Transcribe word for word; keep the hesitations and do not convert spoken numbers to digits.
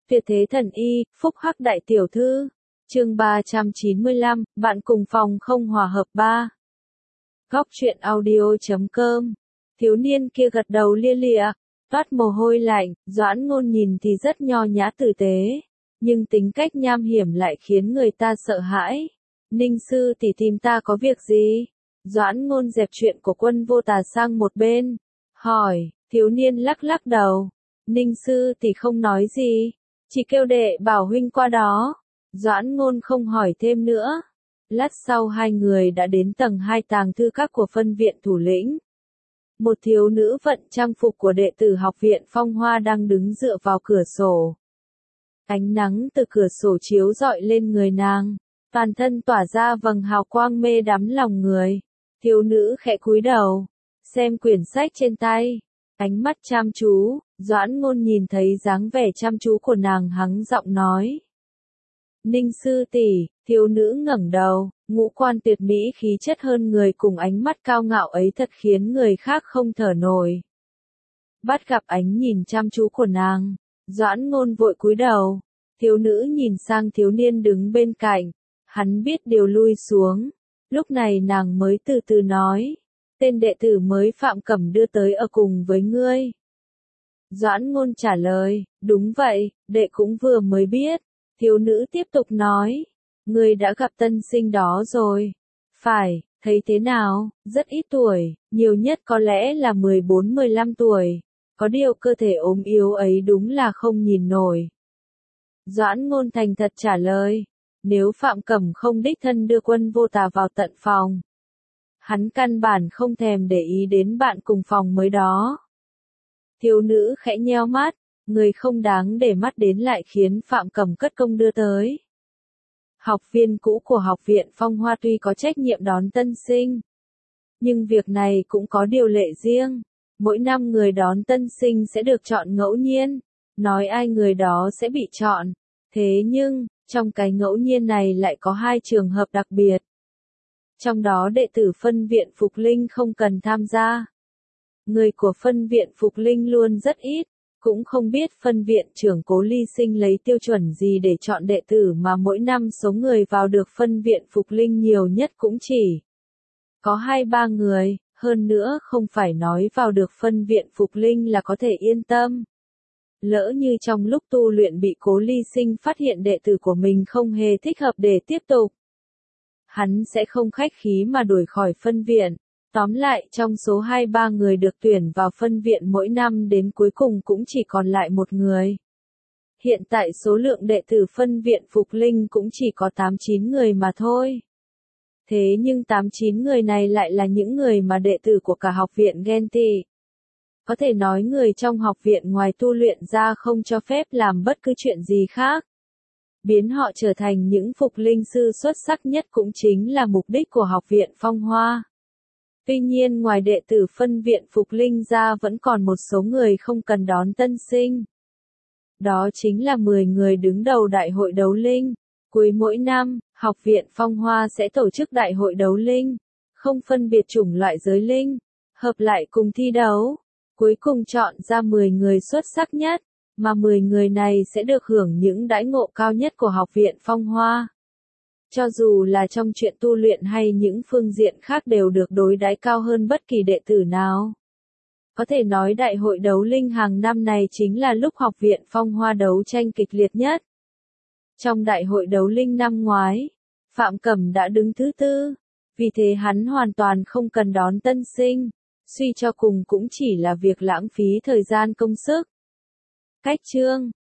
Tuyệt thế thần y, phúc hắc đại tiểu thư. Chương ba trăm chín mươi lăm, bạn cùng phòng không hòa hợp ba. Góc truyện audio chấm com. Thiếu niên kia gật đầu lia lịa, toát mồ hôi lạnh, Doãn Ngôn nhìn thì rất nho nhã tử tế, nhưng tính cách nham hiểm lại khiến người ta sợ hãi. Ninh sư tỷ tìm ta có việc gì? Doãn Ngôn dẹp chuyện của Quân Vô Tà sang một bên, hỏi. Thiếu niên lắc lắc đầu. Ninh sư tỷ không nói gì, chỉ kêu đệ bảo huynh qua đó. Doãn Ngôn không hỏi thêm nữa. Lát sau hai người đã đến tầng hai tàng thư các của phân viện thủ lĩnh. Một thiếu nữ vận trang phục của đệ tử học viện Phong Hoa đang đứng dựa vào cửa sổ. Ánh nắng từ cửa sổ chiếu rọi lên người nàng, toàn thân tỏa ra vầng hào quang mê đắm lòng người. Thiếu nữ khẽ cúi đầu, xem quyển sách trên tay, ánh mắt chăm chú. Doãn Ngôn nhìn thấy dáng vẻ chăm chú của nàng, hắng giọng nói. Ninh sư tỷ. Thiếu nữ ngẩng đầu, ngũ quan tuyệt mỹ, khí chất hơn người cùng ánh mắt cao ngạo ấy thật khiến người khác không thở nổi. Bắt gặp ánh nhìn chăm chú của nàng, Doãn Ngôn vội cúi đầu. Thiếu nữ nhìn sang thiếu niên đứng bên cạnh, hắn biết điều lui xuống. Lúc này nàng mới từ từ nói, tên đệ tử mới Phạm Cẩm đưa tới ở cùng với ngươi. Doãn Ngôn trả lời, đúng vậy, đệ cũng vừa mới biết. Thiếu nữ tiếp tục nói, ngươi đã gặp tân sinh đó rồi. Phải, thấy thế nào? Rất ít tuổi, nhiều nhất có lẽ là mười bốn mười lăm tuổi. Có điều cơ thể ốm yếu ấy đúng là không nhìn nổi. Doãn Ngôn thành thật trả lời, nếu Phạm Cẩm không đích thân đưa Quân Vô Tà vào tận phòng, hắn căn bản không thèm để ý đến bạn cùng phòng mới đó. Thiếu nữ khẽ nheo mắt, người không đáng để mắt đến lại khiến Phạm Cẩm cất công đưa tới. Học viên cũ của học viện Phong Hoa tuy có trách nhiệm đón tân sinh, nhưng việc này cũng có điều lệ riêng. Mỗi năm người đón tân sinh sẽ được chọn ngẫu nhiên, nói ai người đó sẽ bị chọn. Thế nhưng, trong cái ngẫu nhiên này lại có hai trường hợp đặc biệt. Trong đó đệ tử phân viện Phục Linh không cần tham gia. Người của phân viện Phục Linh luôn rất ít, cũng không biết phân viện trưởng Cố Ly Sinh lấy tiêu chuẩn gì để chọn đệ tử mà mỗi năm số người vào được phân viện Phục Linh nhiều nhất cũng chỉ có hai ba người, hơn nữa không phải nói vào được phân viện Phục Linh là có thể yên tâm. Lỡ như trong lúc tu luyện bị Cố Ly Sinh phát hiện đệ tử của mình không hề thích hợp để tiếp tục, hắn sẽ không khách khí mà đuổi khỏi phân viện. Tóm lại, trong số hai ba người được tuyển vào phân viện mỗi năm đến cuối cùng cũng chỉ còn lại một người. Hiện tại số lượng đệ tử phân viện Phục Linh cũng chỉ có tám chín người mà thôi. Thế nhưng tám chín người này lại là những người mà đệ tử của cả học viện ghen tị. Có thể nói người trong học viện ngoài tu luyện ra không cho phép làm bất cứ chuyện gì khác. Biến họ trở thành những Phục Linh sư xuất sắc nhất cũng chính là mục đích của học viện Phong Hoa. Tuy nhiên ngoài đệ tử phân viện Phục Linh ra vẫn còn một số người không cần đón tân sinh. Đó chính là mười người đứng đầu Đại hội Đấu Linh. Cuối mỗi năm, học viện Phong Hoa sẽ tổ chức Đại hội Đấu Linh, không phân biệt chủng loại giới linh, hợp lại cùng thi đấu. Cuối cùng chọn ra mười người xuất sắc nhất, mà mười người này sẽ được hưởng những đãi ngộ cao nhất của học viện Phong Hoa. Cho dù là trong chuyện tu luyện hay những phương diện khác đều được đối đãi cao hơn bất kỳ đệ tử nào. Có thể nói Đại hội Đấu Linh hàng năm này chính là lúc học viện Phong Hoa đấu tranh kịch liệt nhất. Trong Đại hội Đấu Linh năm ngoái, Phạm Cẩm đã đứng thứ tư, vì thế hắn hoàn toàn không cần đón tân sinh, suy cho cùng cũng chỉ là việc lãng phí thời gian công sức. Cách chương